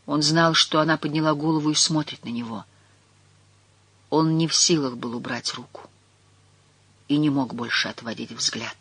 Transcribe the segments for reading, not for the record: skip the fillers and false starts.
Он знал, что она подняла голову и смотрит на него. Он не в силах был убрать руку и не мог больше отводить взгляд.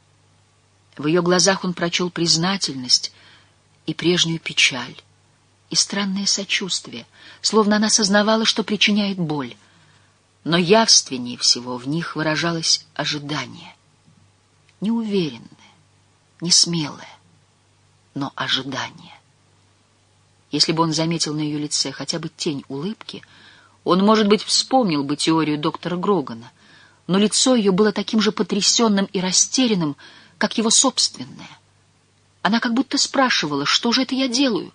В ее глазах он прочел признательность и прежнюю печаль, и странное сочувствие, словно она сознавала, что причиняет боль. Но явственнее всего в них выражалось ожидание. Неуверенное, не смелое, но ожидание. Если бы он заметил на ее лице хотя бы тень улыбки, он, может быть, вспомнил бы теорию доктора Грогана, но лицо ее было таким же потрясенным и растерянным, как его собственное. Она как будто спрашивала, что же это я делаю?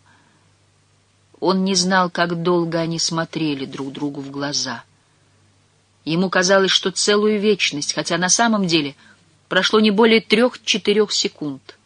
Он не знал, как долго они смотрели друг другу в глаза. Ему казалось, что целую вечность, хотя на самом деле прошло не более 3-4 секунд.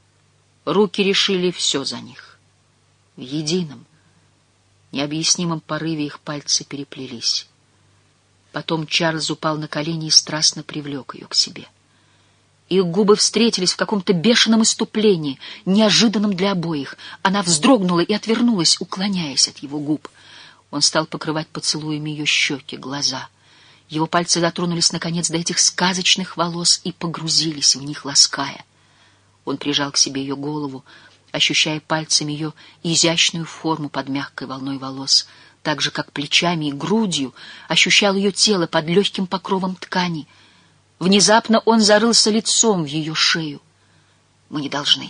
Руки решили все за них. В едином, необъяснимом порыве их пальцы переплелись. Потом Чарльз упал на колени и страстно привлек ее к себе. Их губы встретились в каком-то бешеном исступлении, неожиданном для обоих. Она вздрогнула и отвернулась, уклоняясь от его губ. Он стал покрывать поцелуями ее щеки, глаза. Его пальцы дотронулись, наконец, до этих сказочных волос и погрузились в них, лаская. Он прижал к себе ее голову, ощущая пальцами ее изящную форму под мягкой волной волос, так же, как плечами и грудью ощущал ее тело под легким покровом ткани. Внезапно он зарылся лицом в ее шею. «Мы не должны.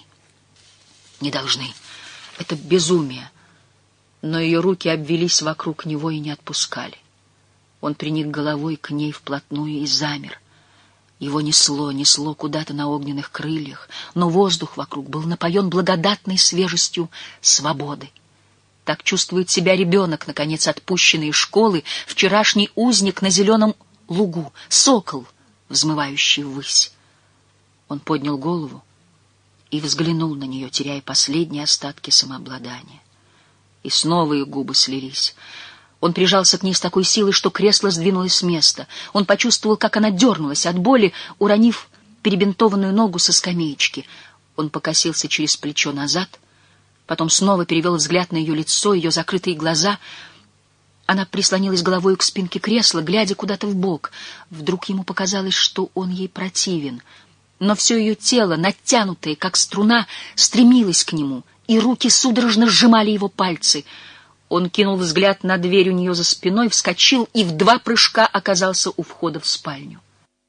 Не должны. Это безумие». Но ее руки обвились вокруг него и не отпускали. Он приник головой к ней вплотную и замер. Его несло куда-то на огненных крыльях, но воздух вокруг был напоен благодатной свежестью свободы. Так чувствует себя ребенок, наконец отпущенный из школы, вчерашний узник на зеленом лугу, сокол, взмывающий ввысь. Он поднял голову и взглянул на нее, теряя последние остатки самообладания. И снова их губы слились. Он прижался к ней с такой силой, что кресло сдвинулось с места. Он почувствовал, как она дернулась от боли, уронив перебинтованную ногу со скамеечки. Он покосился через плечо назад, потом снова перевел взгляд на ее лицо, ее закрытые глаза. Она прислонилась головой к спинке кресла, глядя куда-то вбок. Вдруг ему показалось, что он ей противен. Но все ее тело, натянутое, как струна, стремилось к нему, и руки судорожно сжимали его пальцы. Он кинул взгляд на дверь у нее за спиной, вскочил и в 2 прыжка оказался у входа в спальню.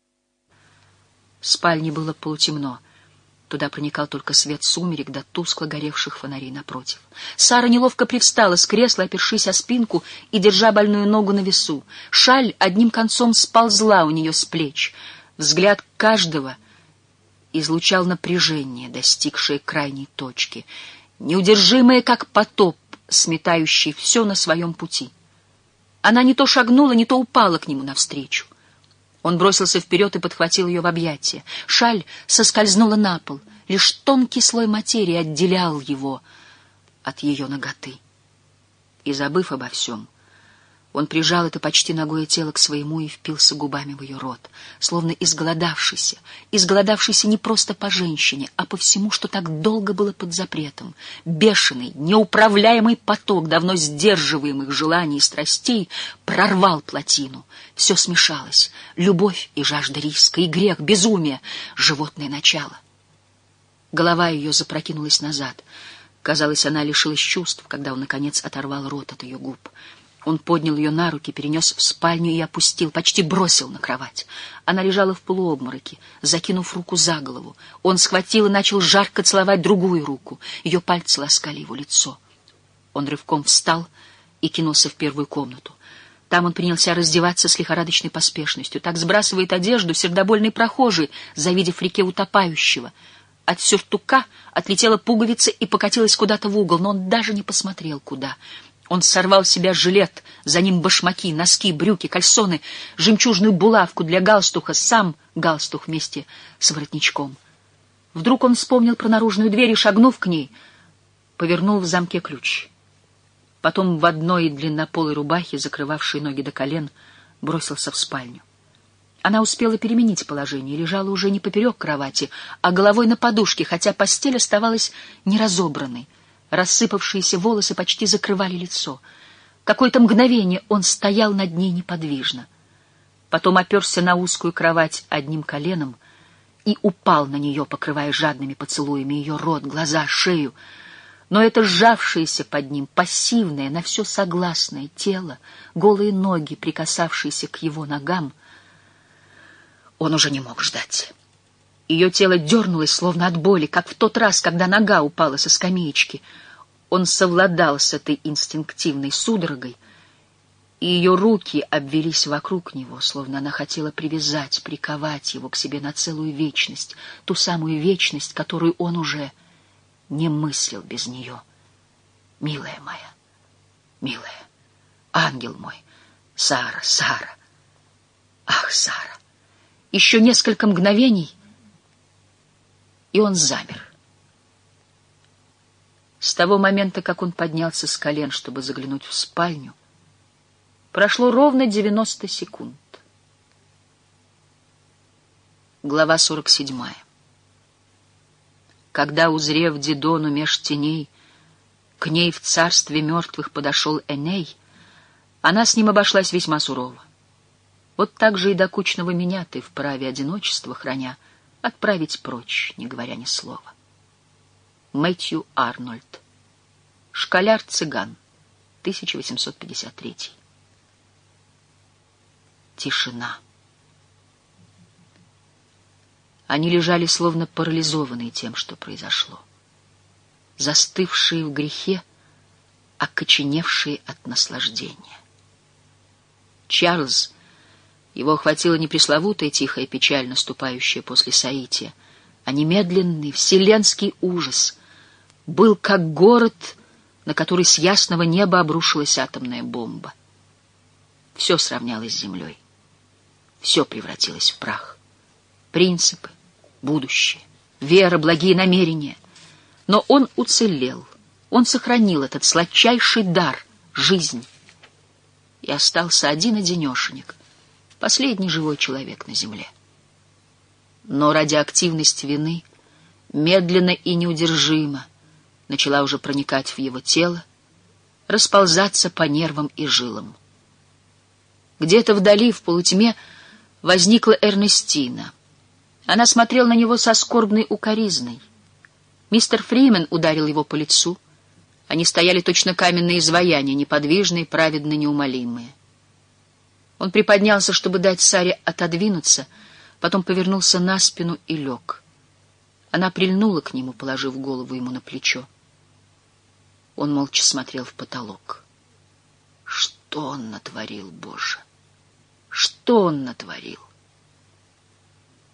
В спальне было полутемно. Туда проникал только свет сумерек да тускло горевших фонарей напротив. Сара неловко привстала с кресла, опершись о спинку и держа больную ногу на весу. Шаль одним концом сползла у нее с плеч. Взгляд каждого излучал напряжение, достигшее крайней точки, неудержимое, как потоп, сметающий все на своем пути. Она не то шагнула, не то упала к нему навстречу. Он бросился вперед и подхватил ее в объятия. Шаль соскользнула на пол. Лишь тонкий слой материи отделял его от ее наготы. И, забыв обо всем, он прижал это почти нагое тело к своему и впился губами в ее рот, словно изголодавшийся не просто по женщине, а по всему, что так долго было под запретом. Бешеный, неуправляемый поток давно сдерживаемых желаний и страстей прорвал плотину. Все смешалось: любовь и жажда риска, и грех, безумие, животное начало. Голова ее запрокинулась назад. Казалось, она лишилась чувств, когда он, наконец, оторвал рот от ее губ. Он поднял ее на руки, перенес в спальню и опустил, почти бросил на кровать. Она лежала в полуобмороке, закинув руку за голову. Он схватил и начал жарко целовать другую руку. Ее пальцы ласкали его лицо. Он рывком встал и кинулся в первую комнату. Там он принялся раздеваться с лихорадочной поспешностью. Так сбрасывает одежду сердобольный прохожий, завидев в реке утопающего. От сюртука отлетела пуговица и покатилась куда-то в угол, но он даже не посмотрел, куда. Он сорвал с себя жилет, за ним башмаки, носки, брюки, кальсоны, жемчужную булавку для галстука, сам галстук вместе с воротничком. Вдруг он вспомнил про наружную дверь и, шагнув к ней, повернул в замке ключ. Потом в одной длиннополой рубахе, закрывавшей ноги до колен, бросился в спальню. Она успела переменить положение, лежала уже не поперек кровати, а головой на подушке, хотя постель оставалась неразобранной. Рассыпавшиеся волосы почти закрывали лицо. Какое-то мгновение он стоял над ней неподвижно. Потом оперся на узкую кровать одним коленом и упал на нее, покрывая жадными поцелуями ее рот, глаза, шею. Но это сжавшееся под ним, пассивное, на все согласное тело, голые ноги, прикасавшиеся к его ногам, он уже не мог ждать. Ее тело дернулось, словно от боли, как в тот раз, когда нога упала со скамеечки. Он совладал с этой инстинктивной судорогой, и ее руки обвелись вокруг него, словно она хотела привязать, приковать его к себе на целую вечность, ту самую вечность, которую он уже не мыслил без нее. «Милая моя, милая, ангел мой, Сара, Сара, ах, Сара!» Еще несколько мгновений, и он замер. С того момента, как он поднялся с колен, чтобы заглянуть в спальню, прошло ровно 90 секунд. Глава 47. Когда, узрев Дидону меж теней, к ней в царстве мертвых подошел Эней, она с ним обошлась весьма сурово. Вот так же и докучного меня ты, вправе одиночества храня, отправить прочь, не говоря ни слова. Мэтью Арнольд. Школяр-цыган. 1853. Тишина. Они лежали словно парализованные тем, что произошло. Застывшие в грехе, окоченевшие от наслаждения. Чарльз, его охватила не пресловутая тихая печаль, наступающая после соития, а немедленный вселенский ужас, был как город, на который с ясного неба обрушилась атомная бомба. Все сравнялось с землей. Все превратилось в прах. Принципы, будущее, вера, благие намерения. Но он уцелел. Он сохранил этот сладчайший дар — жизнь. И остался один-одинешенек, последний живой человек на земле. Но радиоактивность вины медленно и неудержимо начала уже проникать в его тело, расползаться по нервам и жилам. Где-то вдали, в полутьме, возникла Эрнестина. Она смотрела на него со скорбной укоризной. Мистер Фримен ударил его по лицу. Они стояли точно каменные изваяния, неподвижные, праведно неумолимые. Он приподнялся, чтобы дать Саре отодвинуться, потом повернулся на спину и лег. Она прильнула к нему, положив голову ему на плечо. Он молча смотрел в потолок. Что он натворил, Боже? Что он натворил?